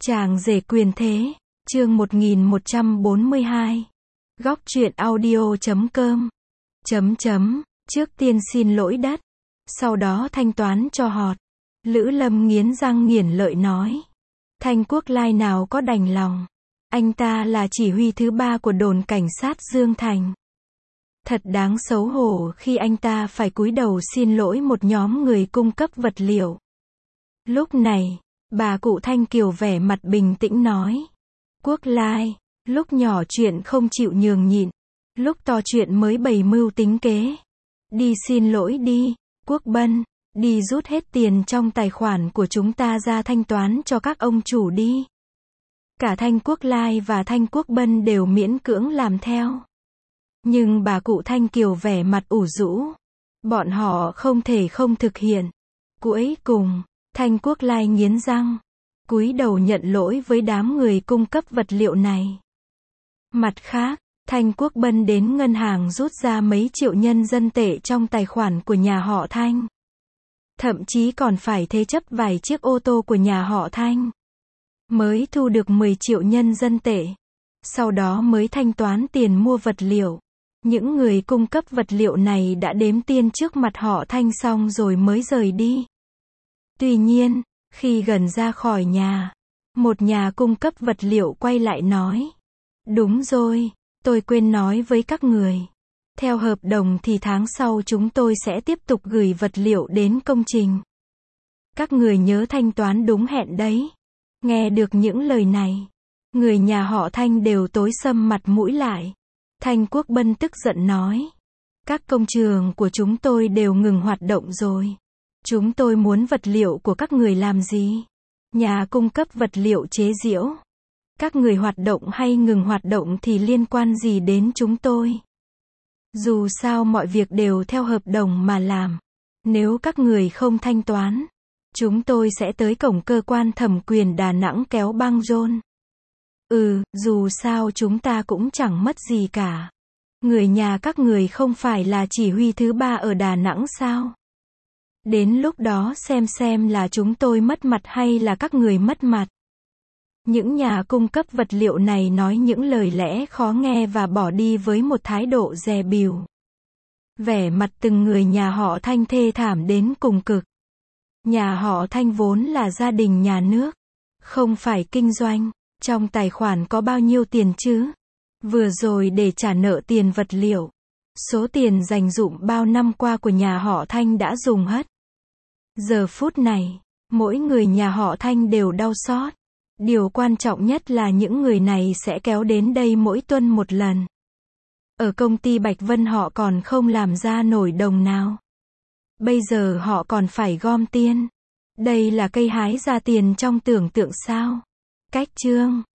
Chàng rể quyền thế, chương 1142. Góc truyện audio.com. Trước tiên xin lỗi đất, sau đó thanh toán cho họt. Lữ Lâm nghiến răng nghiến lợi nói. Thanh Quốc Lai nào có đành lòng. Anh ta là chỉ huy thứ 3 của đồn cảnh sát Dương Thành. Thật đáng xấu hổ khi anh ta phải cúi đầu xin lỗi một nhóm người cung cấp vật liệu. Lúc này, bà cụ Thanh Kiều vẻ mặt bình tĩnh nói. Quốc Lai, lúc nhỏ chuyện không chịu nhường nhịn, lúc to chuyện mới bày mưu tính kế. Đi xin lỗi đi, Quốc Bân, đi rút hết tiền trong tài khoản của chúng ta ra thanh toán cho các ông chủ đi. Cả Thanh Quốc Lai và Thanh Quốc Bân đều miễn cưỡng làm theo. Nhưng bà cụ Thanh Kiều vẻ mặt ủ rũ. Bọn họ không thể không thực hiện. Cuối cùng, Thanh Quốc Lai nghiến răng, cúi đầu nhận lỗi với đám người cung cấp vật liệu này. Mặt khác, Thanh Quốc Bân đến ngân hàng rút ra mấy triệu nhân dân tệ trong tài khoản của nhà họ Thanh. Thậm chí còn phải thế chấp vài chiếc ô tô của nhà họ Thanh. Mới thu được 10 triệu nhân dân tệ. Sau đó mới thanh toán tiền mua vật liệu. Những người cung cấp vật liệu này đã đếm tiền trước mặt họ Thanh xong rồi mới rời đi. Tuy nhiên, khi gần ra khỏi nhà, một nhà cung cấp vật liệu quay lại nói. Đúng rồi, tôi quên nói với các người. Theo hợp đồng thì tháng sau chúng tôi sẽ tiếp tục gửi vật liệu đến công trình. Các người nhớ thanh toán đúng hẹn đấy. Nghe được những lời này, người nhà họ Thanh đều tối sầm mặt mũi lại. Thanh Quốc Bân tức giận nói. Các công trường của chúng tôi đều ngừng hoạt động rồi. Chúng tôi muốn vật liệu của các người làm gì? Nhà cung cấp vật liệu chế giễu. Các người hoạt động hay ngừng hoạt động thì liên quan gì đến chúng tôi? Dù sao mọi việc đều theo hợp đồng mà làm. Nếu các người không thanh toán, chúng tôi sẽ tới cổng cơ quan thẩm quyền Đà Nẵng kéo băng rôn. Dù sao chúng ta cũng chẳng mất gì cả. Người nhà các người không phải là chỉ huy thứ 3 ở Đà Nẵng sao? Đến lúc đó xem là chúng tôi mất mặt hay là các người mất mặt. Những nhà cung cấp vật liệu này nói những lời lẽ khó nghe và bỏ đi với một thái độ dè bỉu. Vẻ mặt từng người nhà họ Thanh thê thảm đến cùng cực. Nhà họ Thanh vốn là gia đình nhà nước, không phải kinh doanh. Trong tài khoản có bao nhiêu tiền chứ? Vừa rồi để trả nợ tiền vật liệu. Số tiền dành dụm bao năm qua của nhà họ Thanh đã dùng hết. Giờ phút này, mỗi người nhà họ Thanh đều đau xót. Điều quan trọng nhất là những người này sẽ kéo đến đây mỗi tuần một lần. Ở công ty Bạch Vân họ còn không làm ra nổi đồng nào. Bây giờ họ còn phải gom tiền. Đây là cây hái ra tiền trong tưởng tượng sao? Cách chương